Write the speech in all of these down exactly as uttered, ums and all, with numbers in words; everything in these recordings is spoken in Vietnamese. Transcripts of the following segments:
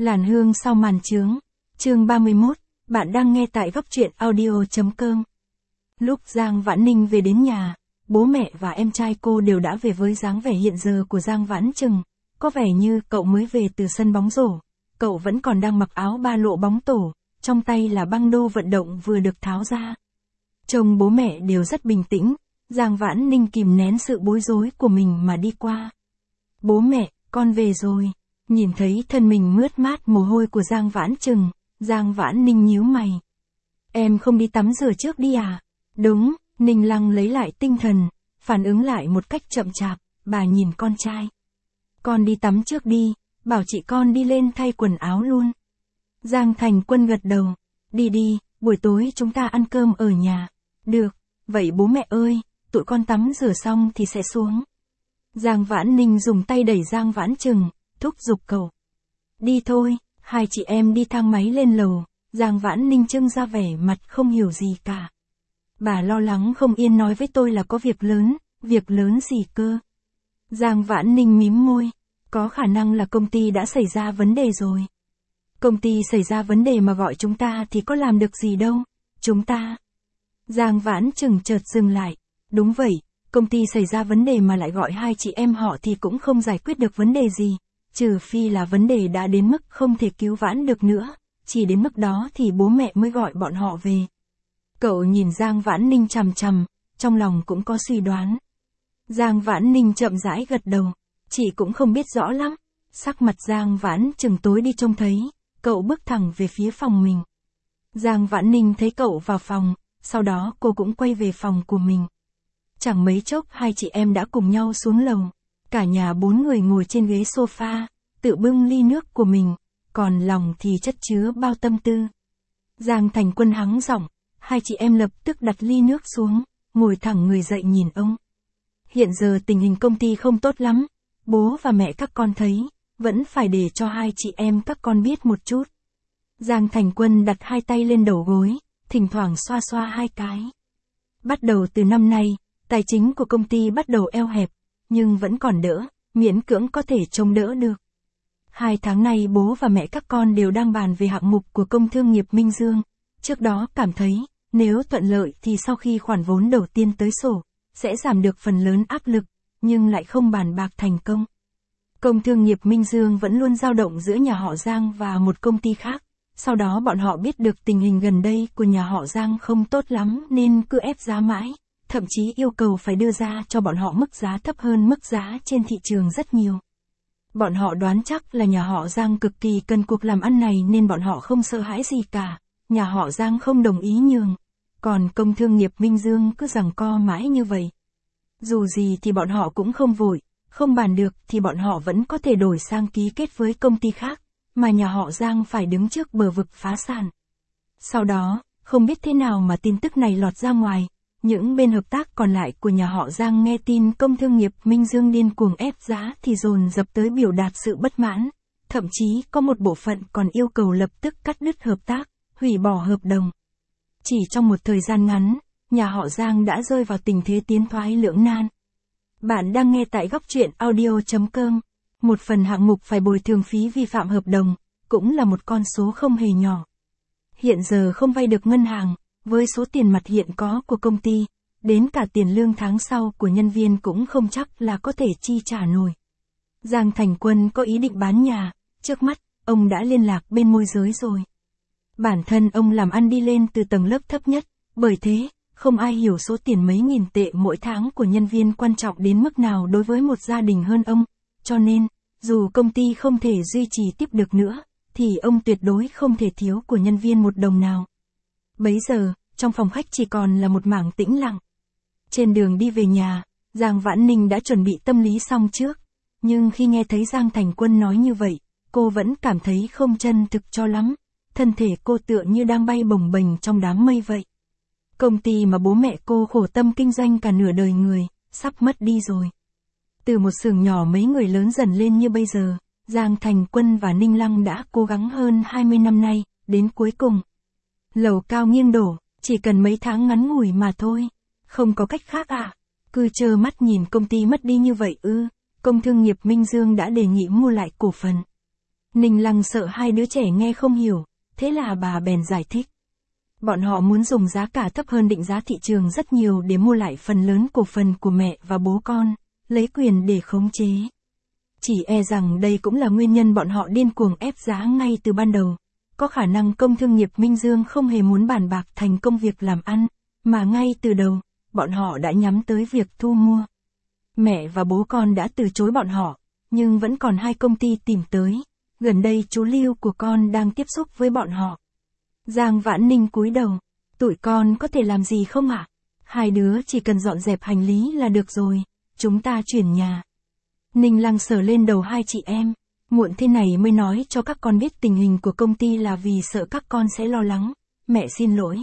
Làn hương sau màn trướng. Chương ba mươi mốt, bạn đang nghe tại góc truyện audio.com. Lúc Giang Vãn Ninh về đến nhà, bố mẹ và em trai cô đều đã về với dáng vẻ hiện giờ của Giang Vãn Trừng. Có vẻ như cậu mới về từ sân bóng rổ. Cậu vẫn còn đang mặc áo ba lộ bóng tổ, trong tay là băng đô vận động vừa được tháo ra. Trông bố mẹ đều rất bình tĩnh, Giang Vãn Ninh kìm nén sự bối rối của mình mà đi qua. Bố mẹ, con về rồi. Nhìn thấy thân mình mướt mát mồ hôi của Giang Vãn Trừng, Giang Vãn Ninh nhíu mày. Em không đi tắm rửa trước đi à? Đúng, Ninh Lăng lấy lại tinh thần, phản ứng lại một cách chậm chạp, bà nhìn con trai. Con đi tắm trước đi, bảo chị con đi lên thay quần áo luôn. Giang Thành Quân gật đầu. Đi đi, buổi tối chúng ta ăn cơm ở nhà. Được, vậy bố mẹ ơi, tụi con tắm rửa xong thì sẽ xuống. Giang Vãn Ninh dùng tay đẩy Giang Vãn Trừng, thúc giục cậu. Đi thôi, hai chị em đi thang máy lên lầu. Giang Vãn Ninh trưng ra vẻ mặt không hiểu gì cả. Bà lo lắng không yên nói với tôi là có việc lớn. Việc lớn gì cơ? Giang Vãn Ninh mím môi. Có khả năng là công ty đã xảy ra vấn đề rồi. Công ty xảy ra vấn đề mà gọi chúng ta thì có làm được gì đâu. Chúng ta. Giang Vãn Trừng chợt dừng lại. Đúng vậy, công ty xảy ra vấn đề mà lại gọi hai chị em họ thì cũng không giải quyết được vấn đề gì. Trừ phi là vấn đề đã đến mức không thể cứu vãn được nữa. Chỉ đến mức đó thì bố mẹ mới gọi bọn họ về. Cậu nhìn Giang Vãn Ninh chằm chằm, trong lòng cũng có suy đoán. Giang Vãn Ninh chậm rãi gật đầu. Chị cũng không biết rõ lắm. Sắc mặt Giang Vãn Trừng tối đi trông thấy. Cậu bước thẳng về phía phòng mình. Giang Vãn Ninh thấy cậu vào phòng, sau đó cô cũng quay về phòng của mình. Chẳng mấy chốc hai chị em đã cùng nhau xuống lầu. Cả nhà bốn người ngồi trên ghế sofa, tự bưng ly nước của mình, còn lòng thì chất chứa bao tâm tư. Giang Thành Quân hắng giọng, hai chị em lập tức đặt ly nước xuống, ngồi thẳng người dậy nhìn ông. Hiện giờ tình hình công ty không tốt lắm, bố và mẹ các con thấy, vẫn phải để cho hai chị em các con biết một chút. Giang Thành Quân đặt hai tay lên đầu gối, thỉnh thoảng xoa xoa hai cái. Bắt đầu từ năm nay, tài chính của công ty bắt đầu eo hẹp, nhưng vẫn còn đỡ, miễn cưỡng có thể chống đỡ được. Hai tháng nay bố và mẹ các con đều đang bàn về hạng mục của công thương nghiệp Minh Dương. Trước đó cảm thấy, nếu thuận lợi thì sau khi khoản vốn đầu tiên tới sổ, sẽ giảm được phần lớn áp lực, nhưng lại không bàn bạc thành công. Công thương nghiệp Minh Dương vẫn luôn dao động giữa nhà họ Giang và một công ty khác. Sau đó bọn họ biết được tình hình gần đây của nhà họ Giang không tốt lắm nên cứ ép giá mãi, thậm chí yêu cầu phải đưa ra cho bọn họ mức giá thấp hơn mức giá trên thị trường rất nhiều. Bọn họ đoán chắc là nhà họ Giang cực kỳ cần cuộc làm ăn này nên bọn họ không sợ hãi gì cả. Nhà họ Giang không đồng ý nhường. Còn công thương nghiệp Minh Dương cứ giằng co mãi như vậy. Dù gì thì bọn họ cũng không vội, không bàn được thì bọn họ vẫn có thể đổi sang ký kết với công ty khác, mà nhà họ Giang phải đứng trước bờ vực phá sản. Sau đó, không biết thế nào mà tin tức này lọt ra ngoài. Những bên hợp tác còn lại của nhà họ Giang nghe tin công thương nghiệp Minh Dương điên cuồng ép giá thì dồn dập tới biểu đạt sự bất mãn. Thậm chí có một bộ phận còn yêu cầu lập tức cắt đứt hợp tác, hủy bỏ hợp đồng. Chỉ trong một thời gian ngắn, nhà họ Giang đã rơi vào tình thế tiến thoái lưỡng nan. Bạn đang nghe tại góc truyện audio.com. Một phần hạng mục phải bồi thường phí vi phạm hợp đồng, cũng là một con số không hề nhỏ. Hiện giờ không vay được ngân hàng, với số tiền mặt hiện có của công ty, đến cả tiền lương tháng sau của nhân viên cũng không chắc là có thể chi trả nổi. Giang Thành Quân có ý định bán nhà, trước mắt, ông đã liên lạc bên môi giới rồi. Bản thân ông làm ăn đi lên từ tầng lớp thấp nhất, bởi thế, không ai hiểu số tiền mấy nghìn tệ mỗi tháng của nhân viên quan trọng đến mức nào đối với một gia đình hơn ông, cho nên, dù công ty không thể duy trì tiếp được nữa, thì ông tuyệt đối không thể thiếu của nhân viên một đồng nào. Bấy giờ, trong phòng khách chỉ còn là một mảng tĩnh lặng. Trên đường đi về nhà, Giang Vãn Ninh đã chuẩn bị tâm lý xong trước, nhưng khi nghe thấy Giang Thành Quân nói như vậy, cô vẫn cảm thấy không chân thực cho lắm, thân thể cô tựa như đang bay bồng bềnh trong đám mây vậy. Công ty mà bố mẹ cô khổ tâm kinh doanh cả nửa đời người, sắp mất đi rồi. Từ một xưởng nhỏ mấy người lớn dần lên như bây giờ, Giang Thành Quân và Ninh Lăng đã cố gắng hơn hai mươi năm nay, đến cuối cùng. Lầu cao nghiêng đổ, chỉ cần mấy tháng ngắn ngủi mà thôi. Không có cách khác à? Cứ trơ mắt nhìn công ty mất đi như vậy ư? Công thương nghiệp Minh Dương đã đề nghị mua lại cổ phần. Ninh Lăng sợ hai đứa trẻ nghe không hiểu, thế là bà bèn giải thích. Bọn họ muốn dùng giá cả thấp hơn định giá thị trường rất nhiều để mua lại phần lớn cổ phần của mẹ và bố con, lấy quyền để khống chế. Chỉ e rằng đây cũng là nguyên nhân bọn họ điên cuồng ép giá ngay từ ban đầu. Có khả năng công thương nghiệp Minh Dương không hề muốn bàn bạc thành công việc làm ăn, mà ngay từ đầu, bọn họ đã nhắm tới việc thu mua. Mẹ và bố con đã từ chối bọn họ, nhưng vẫn còn hai công ty tìm tới. Gần đây chú Lưu của con đang tiếp xúc với bọn họ. Giang Vãn Ninh cúi đầu. Tụi con có thể làm gì không ạ? Hai đứa chỉ cần dọn dẹp hành lý là được rồi. Chúng ta chuyển nhà. Ninh Lăng sờ lên đầu hai chị em. Muộn thế này mới nói cho các con biết tình hình của công ty là vì sợ các con sẽ lo lắng. Mẹ xin lỗi.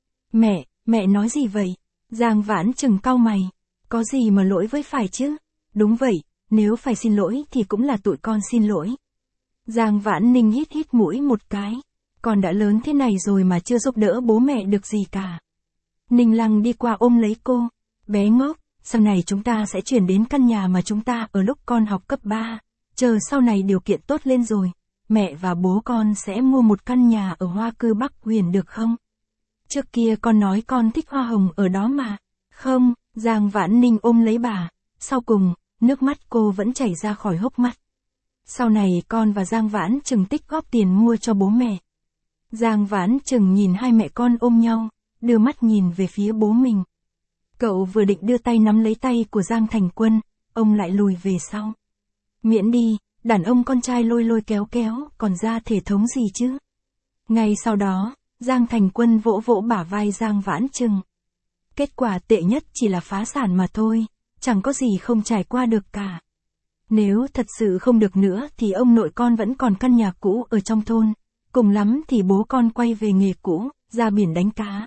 Mẹ, mẹ nói gì vậy? Giang Vãn chừng cau mày. Có gì mà lỗi với phải chứ? Đúng vậy, nếu phải xin lỗi thì cũng là tụi con xin lỗi. Giang Vãn Ninh hít hít mũi một cái. Con đã lớn thế này rồi mà chưa giúp đỡ bố mẹ được gì cả. Ninh Lăng đi qua ôm lấy cô. Bé ngốc, sau này chúng ta sẽ chuyển đến căn nhà mà chúng ta ở lúc con học cấp ba. Chờ sau này điều kiện tốt lên rồi, mẹ và bố con sẽ mua một căn nhà ở Hoa Cư Bắc Huyền được không? Trước kia con nói con thích hoa hồng ở đó mà. Không, Giang Vãn Ninh ôm lấy bà. Sau cùng, nước mắt cô vẫn chảy ra khỏi hốc mắt. Sau này con và Giang Vãn Trừng tích góp tiền mua cho bố mẹ. Giang Vãn Trừng nhìn hai mẹ con ôm nhau, đưa mắt nhìn về phía bố mình. Cậu vừa định đưa tay nắm lấy tay của Giang Thành Quân, ông lại lùi về sau. Miễn đi, đàn ông con trai lôi lôi kéo kéo, còn ra thể thống gì chứ? Ngay sau đó, Giang Thành Quân vỗ vỗ bả vai Giang Vãn Trừng. Kết quả tệ nhất chỉ là phá sản mà thôi, chẳng có gì không trải qua được cả. Nếu thật sự không được nữa thì ông nội con vẫn còn căn nhà cũ ở trong thôn, cùng lắm thì bố con quay về nghề cũ, ra biển đánh cá.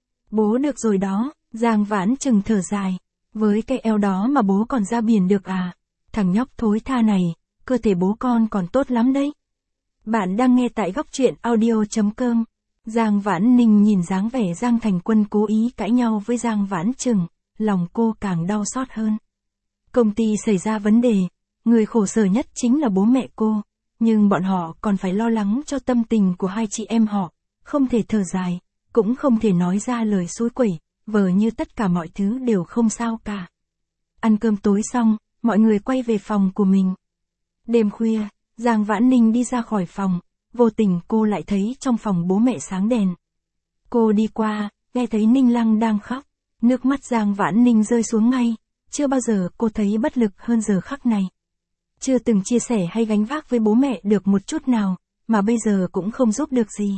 Bố được rồi đó, Giang Vãn Trừng thở dài, với cái eo đó mà bố còn ra biển được à? Thằng nhóc thối tha này, cơ thể bố con còn tốt lắm đấy. Bạn đang nghe tại góc truyện audio chấm com. Giang Vãn Ninh nhìn dáng vẻ Giang Thành Quân cố ý cãi nhau với Giang Vãn Trừng, lòng cô càng đau xót hơn. Công ty xảy ra vấn đề, người khổ sở nhất chính là bố mẹ cô, nhưng bọn họ còn phải lo lắng cho tâm tình của hai chị em họ, không thể thở dài, cũng không thể nói ra lời xối quẩy, vờ như tất cả mọi thứ đều không sao cả. Ăn cơm tối xong, mọi người quay về phòng của mình. Đêm khuya, Giang Vãn Ninh đi ra khỏi phòng, vô tình cô lại thấy trong phòng bố mẹ sáng đèn. Cô đi qua, nghe thấy Ninh Lăng đang khóc, nước mắt Giang Vãn Ninh rơi xuống ngay, chưa bao giờ cô thấy bất lực hơn giờ khắc này. Chưa từng chia sẻ hay gánh vác với bố mẹ được một chút nào, mà bây giờ cũng không giúp được gì.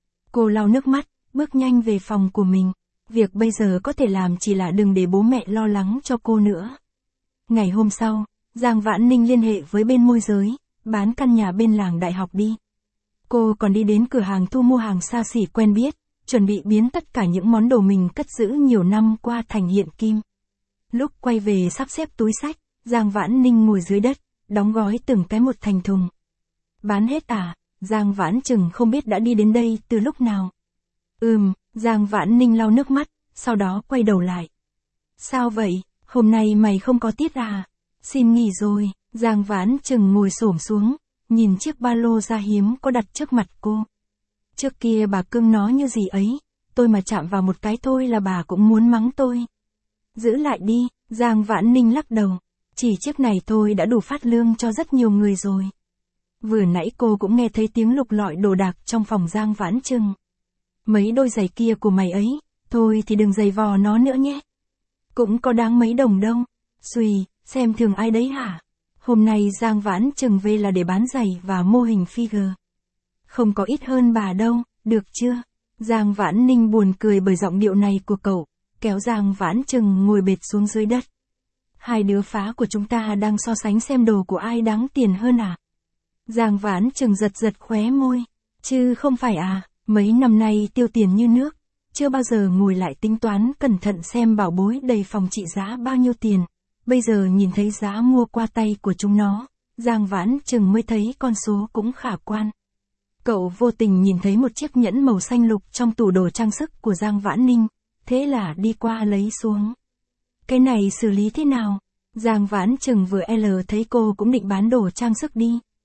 Cô lau nước mắt, bước nhanh về phòng của mình, việc bây giờ có thể làm chỉ là đừng để bố mẹ lo lắng cho cô nữa. Ngày hôm sau, Giang Vãn Ninh liên hệ với bên môi giới, bán căn nhà bên làng đại học đi. Cô còn đi đến cửa hàng thu mua hàng xa xỉ quen biết, chuẩn bị biến tất cả những món đồ mình cất giữ nhiều năm qua thành hiện kim. Lúc quay về sắp xếp túi xách, Giang Vãn Ninh ngồi dưới đất, đóng gói từng cái một thành thùng. Bán hết à? Giang Vãn Trừng không biết đã đi đến đây từ lúc nào. Ừm, Giang Vãn Ninh lau nước mắt, sau đó quay đầu lại. Sao vậy, hôm nay mày không có tiết à? Xin nghỉ rồi. Giang Vãn Trừng ngồi xổm xuống, nhìn chiếc ba lô da hiếm có đặt trước mặt cô. Trước kia bà cưng nó như gì ấy, tôi mà chạm vào một cái thôi là bà cũng muốn mắng tôi. Giữ lại đi, Giang Vãn Ninh lắc đầu. Chỉ chiếc này thôi đã đủ phát lương cho rất nhiều người rồi. Vừa nãy cô cũng nghe thấy tiếng lục lọi đồ đạc trong phòng Giang Vãn Trừng. Mấy đôi giày kia của mày ấy, thôi thì đừng giày vò nó nữa nhé. Cũng có đáng mấy đồng đâu. Xùi, xem thường ai đấy hả? Hôm nay Giang Vãn Trừng về là để bán giày và mô hình figure. Không có ít hơn bà đâu, được chưa? Giang Vãn Ninh buồn cười bởi giọng điệu này của cậu, kéo Giang Vãn Trừng ngồi bệt xuống dưới đất. Hai đứa phá của chúng ta đang so sánh xem đồ của ai đáng tiền hơn à? Giang Vãn Trừng giật giật khóe môi. Chứ không phải à, mấy năm nay tiêu tiền như nước, chưa bao giờ ngồi lại tính toán cẩn thận xem bảo bối đầy phòng trị giá bao nhiêu tiền. Bây giờ nhìn thấy giá mua qua tay của chúng nó, Giang Vãn Trừng mới thấy con số cũng khả quan. Cậu vô tình nhìn thấy một chiếc nhẫn màu xanh lục trong tủ đồ trang sức của Giang Vãn Ninh, thế là đi qua lấy xuống. Cái này xử lý thế nào? Giang Vãn Trừng vừa L thấy cô cũng định bán đồ trang sức đi.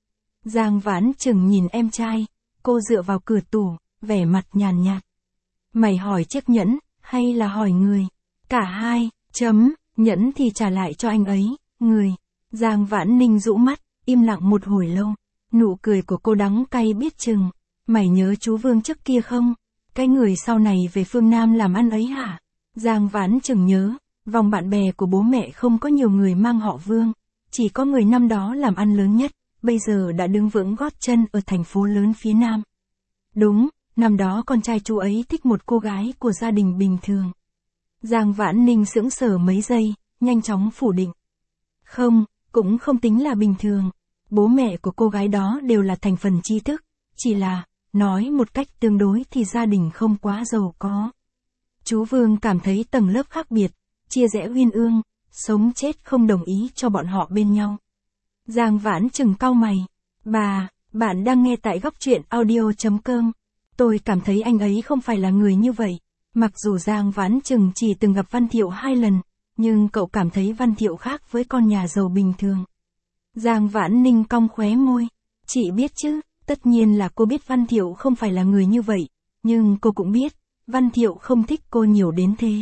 Giang Vãn Trừng nhìn em trai, cô dựa vào cửa tủ, vẻ mặt nhàn nhạt. Mày hỏi chiếc nhẫn, hay là hỏi người? Cả hai, chấm, nhẫn thì trả lại cho anh ấy, người. Giang Vãn Ninh rũ mắt, im lặng một hồi lâu. Nụ cười của cô đắng cay biết chừng. Mày nhớ chú Vương trước kia không? Cái người sau này về phương Nam làm ăn ấy hả? Giang Vãn Trừng nhớ, vòng bạn bè của bố mẹ không có nhiều người mang họ Vương. Chỉ có người năm đó làm ăn lớn nhất, bây giờ đã đứng vững gót chân ở thành phố lớn phía Nam. Đúng, năm đó con trai chú ấy thích một cô gái của gia đình bình thường. Giang Vãn Ninh sững sờ mấy giây, nhanh chóng phủ định. Không, cũng không tính là bình thường. Bố mẹ của cô gái đó đều là thành phần tri thức, chỉ là, nói một cách tương đối thì gia đình không quá giàu có. Chú Vương cảm thấy tầng lớp khác biệt, chia rẽ uyên ương, sống chết không đồng ý cho bọn họ bên nhau. Giang Vãn Trừng cau mày. Bà, bạn đang nghe tại góc truyện audio chấm com. Tôi cảm thấy anh ấy không phải là người như vậy. Mặc dù Giang Vãn Trừng chỉ từng gặp Văn Thiệu hai lần, nhưng cậu cảm thấy Văn Thiệu khác với con nhà giàu bình thường. Giang Vãn Ninh cong khóe môi. Chị biết chứ, tất nhiên là cô biết Văn Thiệu không phải là người như vậy, nhưng cô cũng biết, Văn Thiệu không thích cô nhiều đến thế.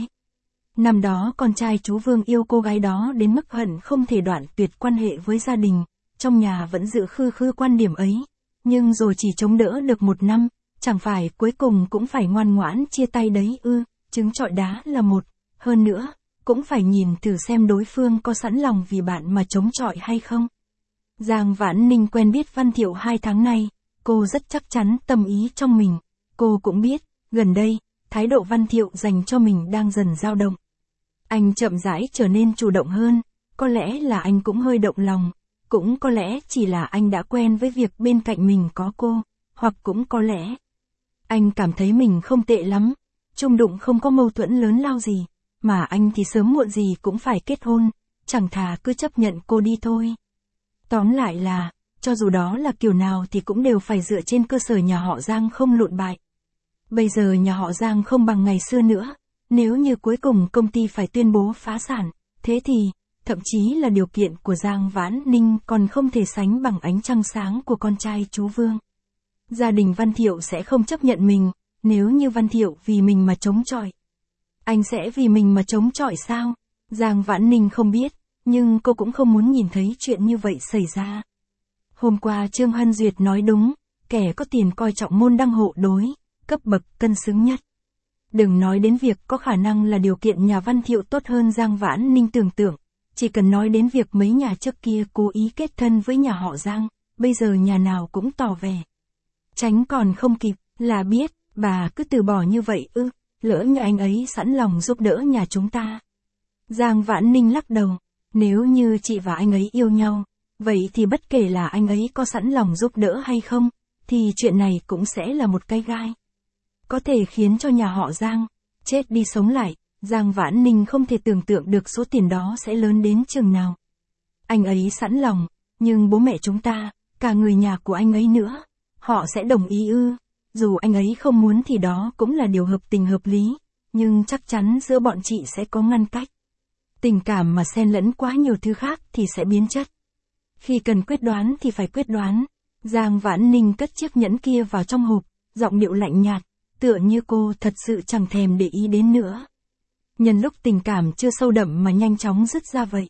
Năm đó con trai chú Vương yêu cô gái đó đến mức hận không thể đoạn tuyệt quan hệ với gia đình, trong nhà vẫn giữ khư khư quan điểm ấy, nhưng rồi chỉ chống đỡ được một năm, chẳng phải cuối cùng cũng phải ngoan ngoãn chia tay đấy ư, trứng trọi đá là một, hơn nữa, cũng phải nhìn thử xem đối phương có sẵn lòng vì bạn mà chống chọi hay không. Giang Vãn Ninh quen biết Văn Thiệu hai tháng nay, cô rất chắc chắn tâm ý trong mình, cô cũng biết, gần đây, thái độ Văn Thiệu dành cho mình đang dần dao động. Anh chậm rãi trở nên chủ động hơn, có lẽ là anh cũng hơi động lòng, cũng có lẽ chỉ là anh đã quen với việc bên cạnh mình có cô, hoặc cũng có lẽ anh cảm thấy mình không tệ lắm, chung đụng không có mâu thuẫn lớn lao gì, mà anh thì sớm muộn gì cũng phải kết hôn, chẳng thà cứ chấp nhận cô đi thôi. Tóm lại là, cho dù đó là kiểu nào thì cũng đều phải dựa trên cơ sở nhà họ Giang không lụn bại. Bây giờ nhà họ Giang không bằng ngày xưa nữa, nếu như cuối cùng công ty phải tuyên bố phá sản, thế thì, thậm chí là điều kiện của Giang Vãn Ninh còn không thể sánh bằng ánh trăng sáng của con trai chú Vương. Gia đình Văn Thiệu sẽ không chấp nhận mình, nếu như Văn Thiệu vì mình mà chống chọi. Anh sẽ vì mình mà chống chọi sao? Giang Vãn Ninh không biết, nhưng cô cũng không muốn nhìn thấy chuyện như vậy xảy ra. Hôm qua Trương Hân Duyệt nói đúng, kẻ có tiền coi trọng môn đăng hộ đối, cấp bậc cân xứng nhất. Đừng nói đến việc có khả năng là điều kiện nhà Văn Thiệu tốt hơn Giang Vãn Ninh tưởng tượng, chỉ cần nói đến việc mấy nhà trước kia cố ý kết thân với nhà họ Giang, bây giờ nhà nào cũng tỏ vẻ tránh còn không kịp, là biết, bà cứ từ bỏ như vậy ư, lỡ như anh ấy sẵn lòng giúp đỡ nhà chúng ta. Giang Vãn Ninh lắc đầu, nếu như chị và anh ấy yêu nhau, vậy thì bất kể là anh ấy có sẵn lòng giúp đỡ hay không, thì chuyện này cũng sẽ là một cái gai. Có thể khiến cho nhà họ Giang chết đi sống lại, Giang Vãn Ninh không thể tưởng tượng được số tiền đó sẽ lớn đến chừng nào. Anh ấy sẵn lòng, nhưng bố mẹ chúng ta, cả người nhà của anh ấy nữa, họ sẽ đồng ý ư? Dù anh ấy không muốn thì đó cũng là điều hợp tình hợp lý, nhưng chắc chắn giữa bọn chị sẽ có ngăn cách. Tình cảm mà xen lẫn quá nhiều thứ khác thì sẽ biến chất. Khi cần quyết đoán thì phải quyết đoán. Giang Vãn Ninh cất chiếc nhẫn kia vào trong hộp, giọng điệu lạnh nhạt, tựa như cô thật sự chẳng thèm để ý đến nữa. Nhân lúc tình cảm chưa sâu đậm mà nhanh chóng dứt ra vậy.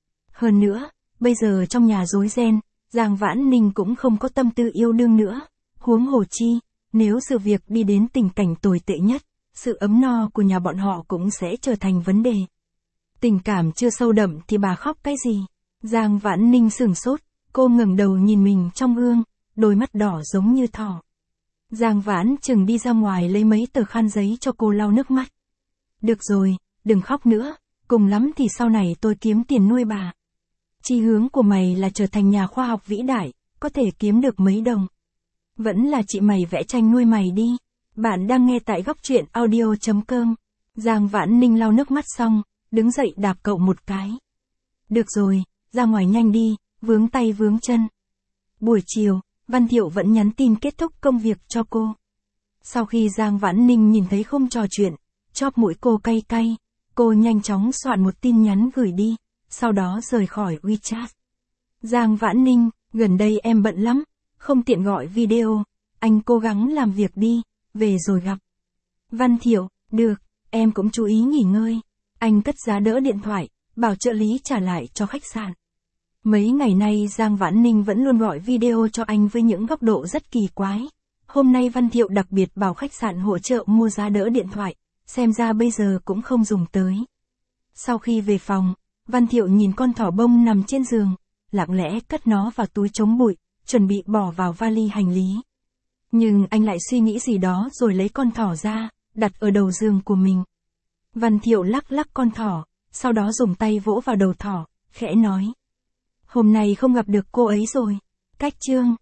Hơn nữa, bây giờ trong nhà rối ren, Giang Vãn Ninh cũng không có tâm tư yêu đương nữa, huống hồ chi, nếu sự việc đi đến tình cảnh tồi tệ nhất, sự ấm no của nhà bọn họ cũng sẽ trở thành vấn đề. Tình cảm chưa sâu đậm thì bà khóc cái gì? Giang Vãn Ninh sửng sốt, cô ngẩng đầu nhìn mình trong gương, đôi mắt đỏ giống như thỏ. Giang Vãn Trừng đi ra ngoài lấy mấy tờ khăn giấy cho cô lau nước mắt. Được rồi, đừng khóc nữa, cùng lắm thì sau này tôi kiếm tiền nuôi bà. Chí hướng của mày là trở thành nhà khoa học vĩ đại, có thể kiếm được mấy đồng. Vẫn là chị mày vẽ tranh nuôi mày đi. Bạn đang nghe tại góc truyện audio chấm com. Giang Vãn Ninh lau nước mắt xong, đứng dậy đạp cậu một cái. Được rồi, ra ngoài nhanh đi, vướng tay vướng chân. Buổi chiều, Văn Thiệu vẫn nhắn tin kết thúc công việc cho cô. Sau khi Giang Vãn Ninh nhìn thấy không trò chuyện, chóp mũi cô cay cay, cô nhanh chóng soạn một tin nhắn gửi đi, sau đó rời khỏi WeChat. Giang Vãn Ninh, gần đây em bận lắm, không tiện gọi video, anh cố gắng làm việc đi, về rồi gặp. Văn Thiệu, được, em cũng chú ý nghỉ ngơi. Anh cất giá đỡ điện thoại, bảo trợ lý trả lại cho khách sạn. Mấy ngày nay Giang Vãn Ninh vẫn luôn gọi video cho anh với những góc độ rất kỳ quái. Hôm nay Văn Thiệu đặc biệt bảo khách sạn hỗ trợ mua giá đỡ điện thoại, xem ra bây giờ cũng không dùng tới. Sau khi về phòng, Văn Thiệu nhìn con thỏ bông nằm trên giường, lặng lẽ cất nó vào túi chống bụi, chuẩn bị bỏ vào vali hành lý. Nhưng anh lại suy nghĩ gì đó rồi lấy con thỏ ra, đặt ở đầu giường của mình. Văn Thiệu lắc lắc con thỏ, sau đó dùng tay vỗ vào đầu thỏ, khẽ nói. Hôm nay không gặp được cô ấy rồi. Cách chương